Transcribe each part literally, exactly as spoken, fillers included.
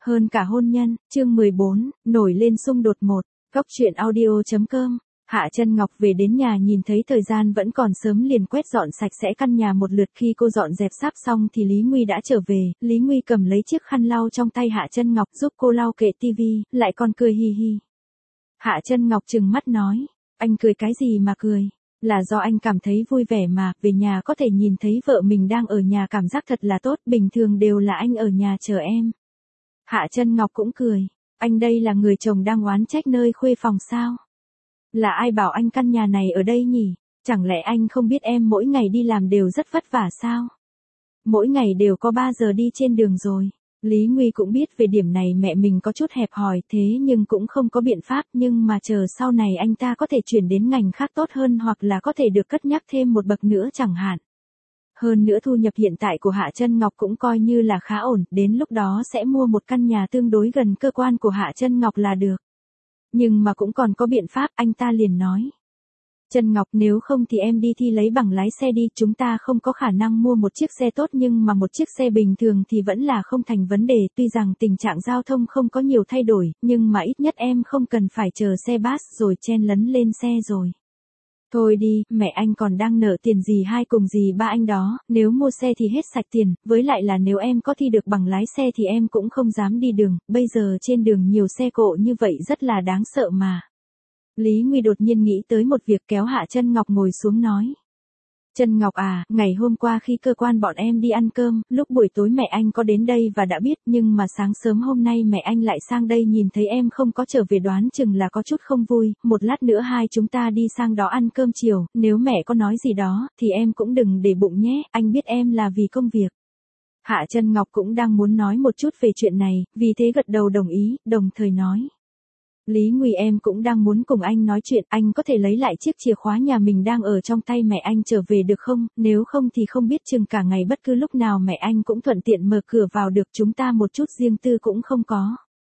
Hơn cả hôn nhân, chương mười bốn, nổi lên xung đột một, góc truyện audio chấm com. Hạ Chân Ngọc về đến nhà nhìn thấy thời gian vẫn còn sớm liền quét dọn sạch sẽ căn nhà một lượt. Khi cô dọn dẹp sáp xong thì Lý Nguy đã trở về, Lý Nguy cầm lấy chiếc khăn lau trong tay Hạ Chân Ngọc giúp cô lau kệ tivi, lại còn cười hi hi. Hạ Chân Ngọc trừng mắt nói, anh cười cái gì mà cười? Là do anh cảm thấy vui vẻ mà, về nhà có thể nhìn thấy vợ mình đang ở nhà cảm giác thật là tốt, bình thường đều là anh ở nhà chờ em. Hạ Chân Ngọc cũng cười, anh đây là người chồng đang oán trách nơi khuê phòng sao? Là ai bảo anh căn nhà này ở đây nhỉ? Chẳng lẽ anh không biết em mỗi ngày đi làm đều rất vất vả sao? Mỗi ngày đều có ba giờ đi trên đường rồi. Lý Nguy cũng biết về điểm này mẹ mình có chút hẹp hòi thế nhưng cũng không có biện pháp, nhưng mà chờ sau này anh ta có thể chuyển đến ngành khác tốt hơn hoặc là có thể được cất nhắc thêm một bậc nữa chẳng hạn. Hơn nữa thu nhập hiện tại của Hạ Chân Ngọc cũng coi như là khá ổn, đến lúc đó sẽ mua một căn nhà tương đối gần cơ quan của Hạ Chân Ngọc là được. Nhưng mà cũng còn có biện pháp, anh ta liền nói. Chân Ngọc, nếu không thì em đi thi lấy bằng lái xe đi, chúng ta không có khả năng mua một chiếc xe tốt nhưng mà một chiếc xe bình thường thì vẫn là không thành vấn đề, tuy rằng tình trạng giao thông không có nhiều thay đổi, nhưng mà ít nhất em không cần phải chờ xe bus rồi chen lấn lên xe rồi. Thôi đi, mẹ anh còn đang nợ tiền dì hai cùng dì ba anh đó, nếu mua xe thì hết sạch tiền, với lại là nếu em có thi được bằng lái xe thì em cũng không dám đi đường, bây giờ trên đường nhiều xe cộ như vậy rất là đáng sợ mà. Lý Nguy đột nhiên nghĩ tới một việc kéo Hạ Chân Ngọc ngồi xuống nói. Chân Ngọc à, ngày hôm qua khi cơ quan bọn em đi ăn cơm, lúc buổi tối mẹ anh có đến đây và đã biết, nhưng mà sáng sớm hôm nay mẹ anh lại sang đây nhìn thấy em không có trở về đoán chừng là có chút không vui, một lát nữa hai chúng ta đi sang đó ăn cơm chiều, nếu mẹ có nói gì đó, thì em cũng đừng để bụng nhé, anh biết em là vì công việc. Hạ Chân Ngọc cũng đang muốn nói một chút về chuyện này, vì thế gật đầu đồng ý, đồng thời nói. Lý Nguy, em cũng đang muốn cùng anh nói chuyện, anh có thể lấy lại chiếc chìa khóa nhà mình đang ở trong tay mẹ anh trở về được không, nếu không thì không biết chừng cả ngày bất cứ lúc nào mẹ anh cũng thuận tiện mở cửa vào được, chúng ta một chút riêng tư cũng không có.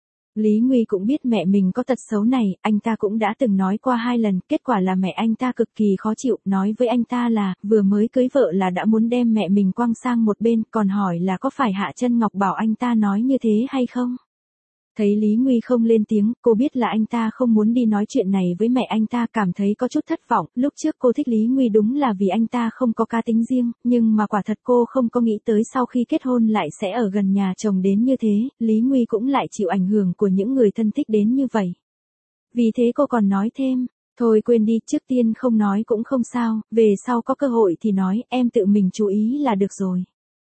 Lý Nguy cũng biết mẹ mình có tật xấu này, anh ta cũng đã từng nói qua hai lần, kết quả là mẹ anh ta cực kỳ khó chịu, nói với anh ta là, vừa mới cưới vợ là đã muốn đem mẹ mình quăng sang một bên, còn hỏi là có phải Hạ Chân Ngọc bảo anh ta nói như thế hay không? Thấy Lý Nguy không lên tiếng, cô biết là anh ta không muốn đi nói chuyện này với mẹ anh ta, cảm thấy có chút thất vọng, lúc trước cô thích Lý Nguy đúng là vì anh ta không có cá tính riêng, nhưng mà quả thật cô không có nghĩ tới sau khi kết hôn lại sẽ ở gần nhà chồng đến như thế, Lý Nguy cũng lại chịu ảnh hưởng của những người thân thích đến như vậy. Vì thế cô còn nói thêm, thôi quên đi, trước tiên không nói cũng không sao, về sau có cơ hội thì nói, em tự mình chú ý là được rồi.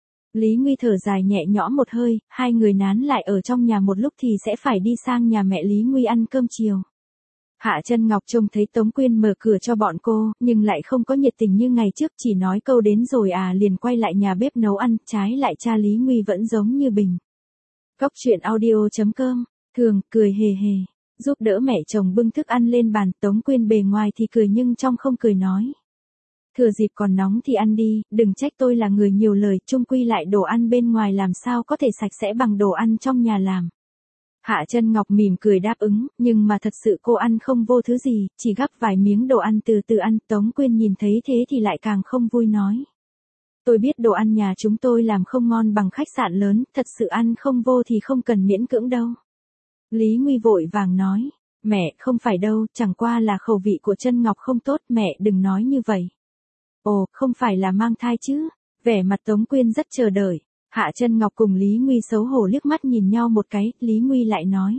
Lý Nguy thở dài nhẹ nhõm một hơi, hai người nán lại ở trong nhà một lúc thì sẽ phải đi sang nhà mẹ Lý Nguy ăn cơm chiều. Hạ Chân Ngọc trông thấy Tống Quyên mở cửa cho bọn cô, nhưng lại không có nhiệt tình như ngày trước, chỉ nói câu đến rồi à liền quay lại nhà bếp nấu ăn, trái lại cha Lý Nguy vẫn giống như bình. Góc truyện audio chấm com, thường, cười hề hề, giúp đỡ mẹ chồng bưng thức ăn lên bàn, Tống Quyên bề ngoài thì cười nhưng trong không cười nói. Thừa dịp còn nóng thì ăn đi, đừng trách tôi là người nhiều lời, chung quy lại đồ ăn bên ngoài làm sao có thể sạch sẽ bằng đồ ăn trong nhà làm. Hạ Chân Ngọc mỉm cười đáp ứng, nhưng mà thật sự cô ăn không vô thứ gì, chỉ gắp vài miếng đồ ăn từ từ ăn, Tống Quyên nhìn thấy thế thì lại càng không vui nói. Tôi biết đồ ăn nhà chúng tôi làm không ngon bằng khách sạn lớn, thật sự ăn không vô thì không cần miễn cưỡng đâu. Lý Nguy vội vàng nói, mẹ, không phải đâu, chẳng qua là khẩu vị của Chân Ngọc không tốt, mẹ đừng nói như vậy. Ồ, không phải là mang thai chứ? Vẻ mặt Tống Quyên rất chờ đợi. Hạ Chân Ngọc cùng Lý Nguy xấu hổ liếc mắt nhìn nhau một cái, Lý Nguy lại nói.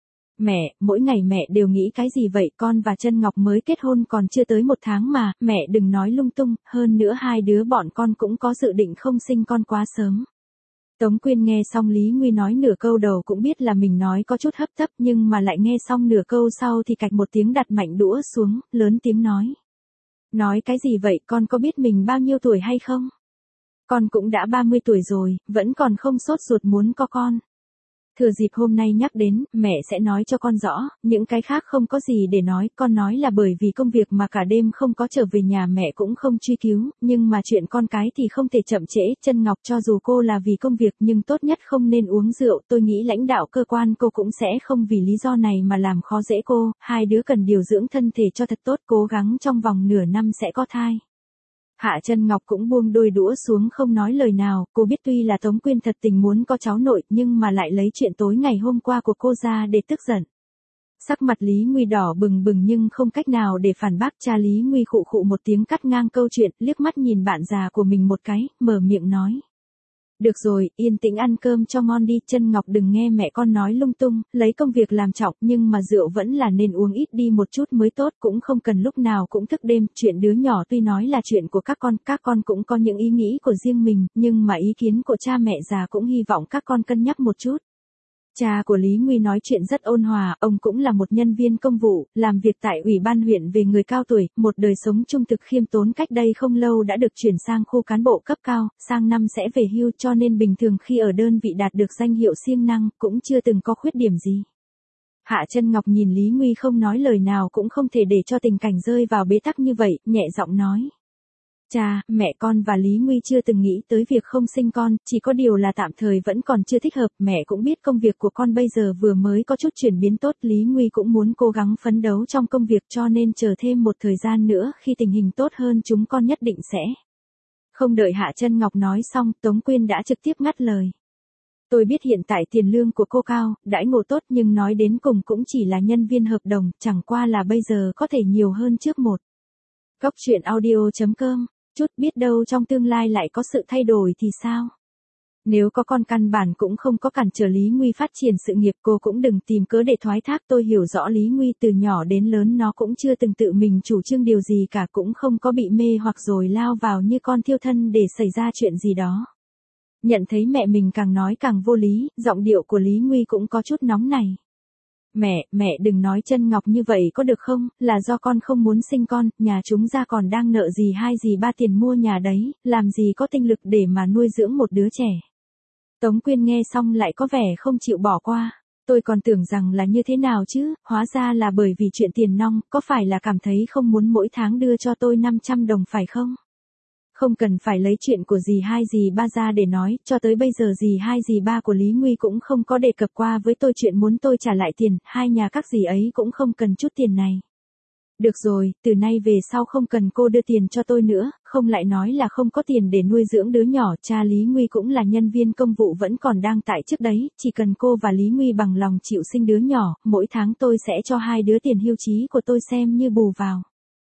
Mẹ, mỗi ngày mẹ đều nghĩ cái gì vậy, con và Chân Ngọc mới kết hôn còn chưa tới một tháng mà, mẹ đừng nói lung tung, hơn nữa hai đứa bọn con cũng có dự định không sinh con quá sớm. Tống Quyên nghe xong Lý Nguy nói nửa câu đầu cũng biết là mình nói có chút hấp tấp, nhưng mà lại nghe xong nửa câu sau thì cạch một tiếng đặt mạnh đũa xuống, lớn tiếng nói. Nói cái gì vậy, con có biết mình bao nhiêu tuổi hay không? Con cũng đã ba mươi tuổi rồi, vẫn còn không sốt ruột muốn có con. Thừa dịp hôm nay nhắc đến, mẹ sẽ nói cho con rõ, những cái khác không có gì để nói, con nói là bởi vì công việc mà cả đêm không có trở về nhà mẹ cũng không truy cứu, nhưng mà chuyện con cái thì không thể chậm trễ. Chân Ngọc, cho dù cô là vì công việc nhưng tốt nhất không nên uống rượu, tôi nghĩ lãnh đạo cơ quan cô cũng sẽ không vì lý do này mà làm khó dễ cô, hai đứa cần điều dưỡng thân thể cho thật tốt, cố gắng trong vòng nửa năm sẽ có thai. Hạ Chân Ngọc cũng buông đôi đũa xuống không nói lời nào, cô biết tuy là Tống Quyên thật tình muốn có cháu nội nhưng mà lại lấy chuyện tối ngày hôm qua của cô ra để tức giận. Sắc mặt Lý Nguy đỏ bừng bừng nhưng không cách nào để phản bác. Cha Lý Nguy khụ khụ một tiếng cắt ngang câu chuyện, liếc mắt nhìn bạn già của mình một cái, mở miệng nói. Được rồi, yên tĩnh ăn cơm cho ngon đi, Chân Ngọc đừng nghe mẹ con nói lung tung, lấy công việc làm trọng nhưng mà rượu vẫn là nên uống ít đi một chút mới tốt, cũng không cần lúc nào cũng thức đêm, chuyện đứa nhỏ tuy nói là chuyện của các con, các con cũng có những ý nghĩ của riêng mình, nhưng mà ý kiến của cha mẹ già cũng hy vọng các con cân nhắc một chút. Cha của Lý Nguy nói chuyện rất ôn hòa, ông cũng là một nhân viên công vụ, làm việc tại Ủy ban huyện về người cao tuổi, một đời sống trung thực khiêm tốn, cách đây không lâu đã được chuyển sang khu cán bộ cấp cao, sang năm sẽ về hưu, cho nên bình thường khi ở đơn vị đạt được danh hiệu siêng năng, cũng chưa từng có khuyết điểm gì. Hạ Chân Ngọc nhìn Lý Nguy không nói lời nào, cũng không thể để cho tình cảnh rơi vào bế tắc như vậy, nhẹ giọng nói. Cha, mẹ con và Lý Nguy chưa từng nghĩ tới việc không sinh con, chỉ có điều là tạm thời vẫn còn chưa thích hợp, mẹ cũng biết công việc của con bây giờ vừa mới có chút chuyển biến tốt, Lý Nguy cũng muốn cố gắng phấn đấu trong công việc cho nên chờ thêm một thời gian nữa, khi tình hình tốt hơn chúng con nhất định sẽ. Không đợi Hạ Chân Ngọc nói xong, Tống Quyên đã trực tiếp ngắt lời. Tôi biết hiện tại tiền lương của cô cao, đãi ngộ tốt nhưng nói đến cùng cũng chỉ là nhân viên hợp đồng, chẳng qua là bây giờ có thể nhiều hơn trước một. Góc truyện audio chấm com, chút biết đâu trong tương lai lại có sự thay đổi thì sao? Nếu có con căn bản cũng không có cản trở Lý Nguy phát triển sự nghiệp, cô cũng đừng tìm cớ để thoái thác. Tôi hiểu rõ Lý Nguy từ nhỏ đến lớn nó cũng chưa từng tự mình chủ trương điều gì cả, cũng không có bị mê hoặc rồi lao vào như con thiêu thân để xảy ra chuyện gì đó. Nhận thấy mẹ mình càng nói càng vô lý, giọng điệu của Lý Nguy cũng có chút nóng này. Mẹ, mẹ đừng nói Chân Ngọc như vậy có được không, là do con không muốn sinh con, nhà chúng ra còn đang nợ gì hai gì ba tiền mua nhà đấy, làm gì có tinh lực để mà nuôi dưỡng một đứa trẻ. Tống Quyên nghe xong lại có vẻ không chịu bỏ qua. Tôi còn tưởng rằng là như thế nào chứ, hóa ra là bởi vì chuyện tiền nong, có phải là cảm thấy không muốn mỗi tháng đưa cho tôi năm trăm đồng phải không? Không cần phải lấy chuyện của dì hai dì ba ra để nói, cho tới bây giờ dì hai dì ba của Lý Nguy cũng không có đề cập qua với tôi chuyện muốn tôi trả lại tiền, hai nhà các dì ấy cũng không cần chút tiền này. Được rồi, từ nay về sau không cần cô đưa tiền cho tôi nữa, không lại nói là không có tiền để nuôi dưỡng đứa nhỏ, cha Lý Nguy cũng là nhân viên công vụ vẫn còn đang tại chức đấy, chỉ cần cô và Lý Nguy bằng lòng chịu sinh đứa nhỏ, mỗi tháng tôi sẽ cho hai đứa tiền hưu trí của tôi xem như bù vào.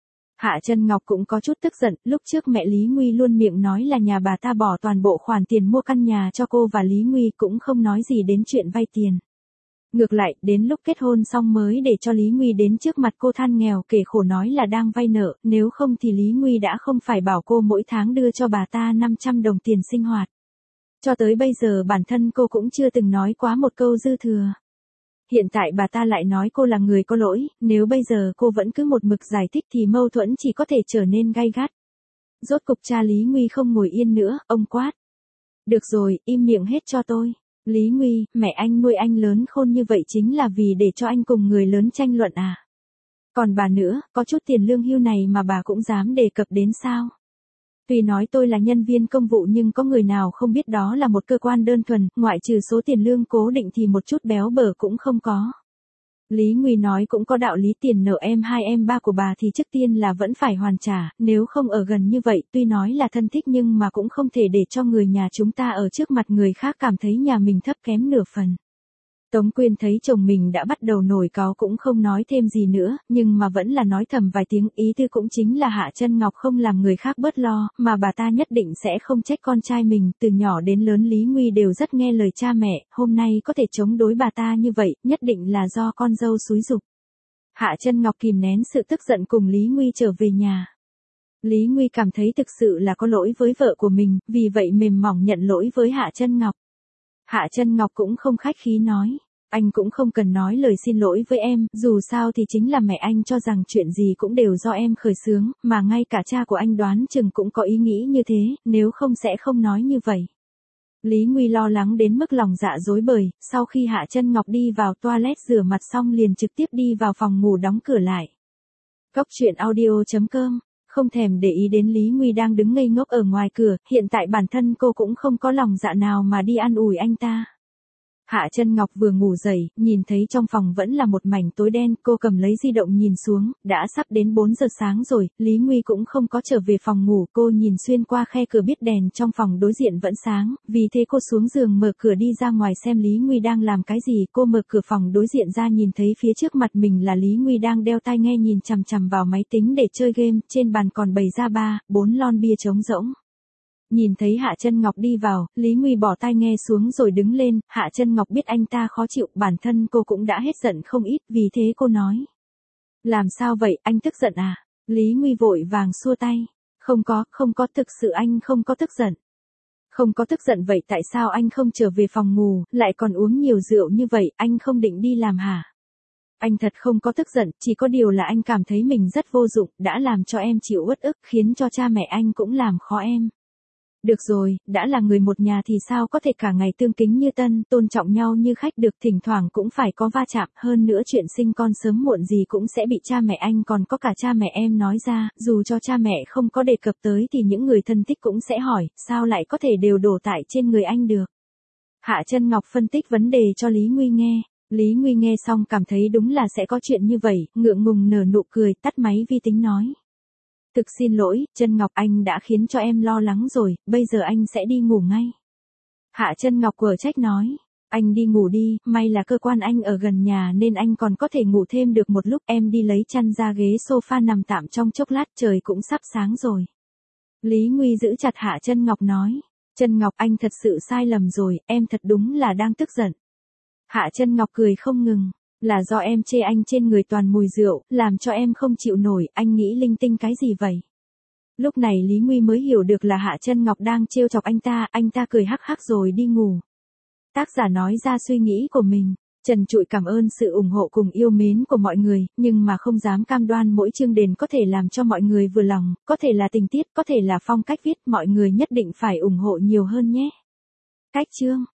Hạ Chân Ngọc cũng có chút tức giận, lúc trước mẹ Lý Nguy luôn miệng nói là nhà bà ta bỏ toàn bộ khoản tiền mua căn nhà cho cô và Lý Nguy, cũng không nói gì đến chuyện vay tiền. Ngược lại, đến lúc kết hôn xong mới để cho Lý Nguy đến trước mặt cô than nghèo kể khổ nói là đang vay nợ, nếu không thì Lý Nguy đã không phải bảo cô mỗi tháng đưa cho bà ta năm trăm đồng tiền sinh hoạt. Cho tới bây giờ bản thân cô cũng chưa từng nói quá một câu dư thừa. Hiện tại bà ta lại nói cô là người có lỗi, nếu bây giờ cô vẫn cứ một mực giải thích thì mâu thuẫn chỉ có thể trở nên gay gắt. Rốt cục cha Lý Nguy không ngồi yên nữa, ông quát. Được rồi, im miệng hết cho tôi. Lý Nguy, mẹ anh nuôi anh lớn khôn như vậy chính là vì để cho anh cùng người lớn tranh luận à? Còn bà nữa, có chút tiền lương hưu này mà bà cũng dám đề cập đến sao? Tuy nói tôi là nhân viên công vụ nhưng có người nào không biết đó là một cơ quan đơn thuần, ngoại trừ số tiền lương cố định thì một chút béo bở cũng không có. Lý Nguy nói cũng có đạo lý, tiền nợ em hai em ba của bà thì trước tiên là vẫn phải hoàn trả, nếu không ở gần như vậy, tuy nói là thân thích nhưng mà cũng không thể để cho người nhà chúng ta ở trước mặt người khác cảm thấy nhà mình thấp kém nửa phần. Tống Quyên thấy chồng mình đã bắt đầu nổi cáu cũng không nói thêm gì nữa, nhưng mà vẫn là nói thầm vài tiếng, ý tư cũng chính là Hạ Chân Ngọc không làm người khác bớt lo, mà bà ta nhất định sẽ không trách con trai mình, từ nhỏ đến lớn Lý Nguy đều rất nghe lời cha mẹ, hôm nay có thể chống đối bà ta như vậy, nhất định là do con dâu xúi giục. Hạ Chân Ngọc kìm nén sự tức giận cùng Lý Nguy trở về nhà. Lý Nguy cảm thấy thực sự là có lỗi với vợ của mình, vì vậy mềm mỏng nhận lỗi với Hạ Chân Ngọc. Hạ Chân Ngọc cũng không khách khí nói, anh cũng không cần nói lời xin lỗi với em, dù sao thì chính là mẹ anh cho rằng chuyện gì cũng đều do em khởi xướng, mà ngay cả cha của anh đoán chừng cũng có ý nghĩ như thế, nếu không sẽ không nói như vậy. Lý Nguy lo lắng đến mức lòng dạ rối bời, sau khi Hạ Chân Ngọc đi vào toilet rửa mặt xong liền trực tiếp đi vào phòng ngủ đóng cửa lại. Góc truyện audio chấm com, không thèm để ý đến Lý Nguy đang đứng ngây ngốc ở ngoài cửa, hiện tại bản thân cô cũng không có lòng dạ nào mà đi an ủi anh ta. Hạ Chân Ngọc vừa ngủ dậy, nhìn thấy trong phòng vẫn là một mảnh tối đen, cô cầm lấy di động nhìn xuống, đã sắp đến bốn giờ sáng rồi, Lý Nguy cũng không có trở về phòng ngủ, cô nhìn xuyên qua khe cửa biết đèn trong phòng đối diện vẫn sáng, vì thế cô xuống giường mở cửa đi ra ngoài xem Lý Nguy đang làm cái gì, cô mở cửa phòng đối diện ra nhìn thấy phía trước mặt mình là Lý Nguy đang đeo tai nghe nhìn chằm chằm vào máy tính để chơi game, trên bàn còn bày ra ba, bốn lon bia trống rỗng. Nhìn thấy Hạ Chân Ngọc đi vào, Lý Nguy bỏ tai nghe xuống rồi đứng lên, Hạ Chân Ngọc biết anh ta khó chịu, bản thân cô cũng đã hết giận không ít, vì thế cô nói. Làm sao vậy, anh tức giận à? Lý Nguy vội vàng xua tay. Không có, không có, thực sự anh không có tức giận. Không có tức giận vậy tại sao anh không trở về phòng ngủ, lại còn uống nhiều rượu như vậy, anh không định đi làm hả? Anh thật không có tức giận, chỉ có điều là anh cảm thấy mình rất vô dụng, đã làm cho em chịu uất ức, khiến cho cha mẹ anh cũng làm khó em. Được rồi, đã là người một nhà thì sao có thể cả ngày tương kính như tân, tôn trọng nhau như khách được, thỉnh thoảng cũng phải có va chạm, hơn nữa chuyện sinh con sớm muộn gì cũng sẽ bị cha mẹ anh còn có cả cha mẹ em nói ra, dù cho cha mẹ không có đề cập tới thì những người thân thích cũng sẽ hỏi, sao lại có thể đều đổ tại trên người anh được. Hạ Chân Ngọc phân tích vấn đề cho Lý Nguy nghe. Lý Nguy nghe xong cảm thấy đúng là sẽ có chuyện như vậy, ngượng ngùng nở nụ cười, tắt máy vi tính nói. Thực xin lỗi, Chân Ngọc, anh đã khiến cho em lo lắng rồi, bây giờ anh sẽ đi ngủ ngay. Hạ Chân Ngọc quở trách nói, anh đi ngủ đi, may là cơ quan anh ở gần nhà nên anh còn có thể ngủ thêm được một lúc, em đi lấy chăn ra ghế sofa nằm tạm trong chốc lát, trời cũng sắp sáng rồi. Lý Nguy giữ chặt Hạ Chân Ngọc nói, Chân Ngọc, anh thật sự sai lầm rồi, em thật đúng là đang tức giận. Hạ Chân Ngọc cười không ngừng. Là do em chê anh trên người toàn mùi rượu, làm cho em không chịu nổi, anh nghĩ linh tinh cái gì vậy? Lúc này Lý Nguy mới hiểu được là Hạ Chân Ngọc đang trêu chọc anh ta, anh ta cười hắc hắc rồi đi ngủ. Tác giả nói ra suy nghĩ của mình. Trần Trụi cảm ơn sự ủng hộ cùng yêu mến của mọi người, nhưng mà không dám cam đoan mỗi chương đền có thể làm cho mọi người vừa lòng, có thể là tình tiết, có thể là phong cách viết, mọi người nhất định phải ủng hộ nhiều hơn nhé. Cách chương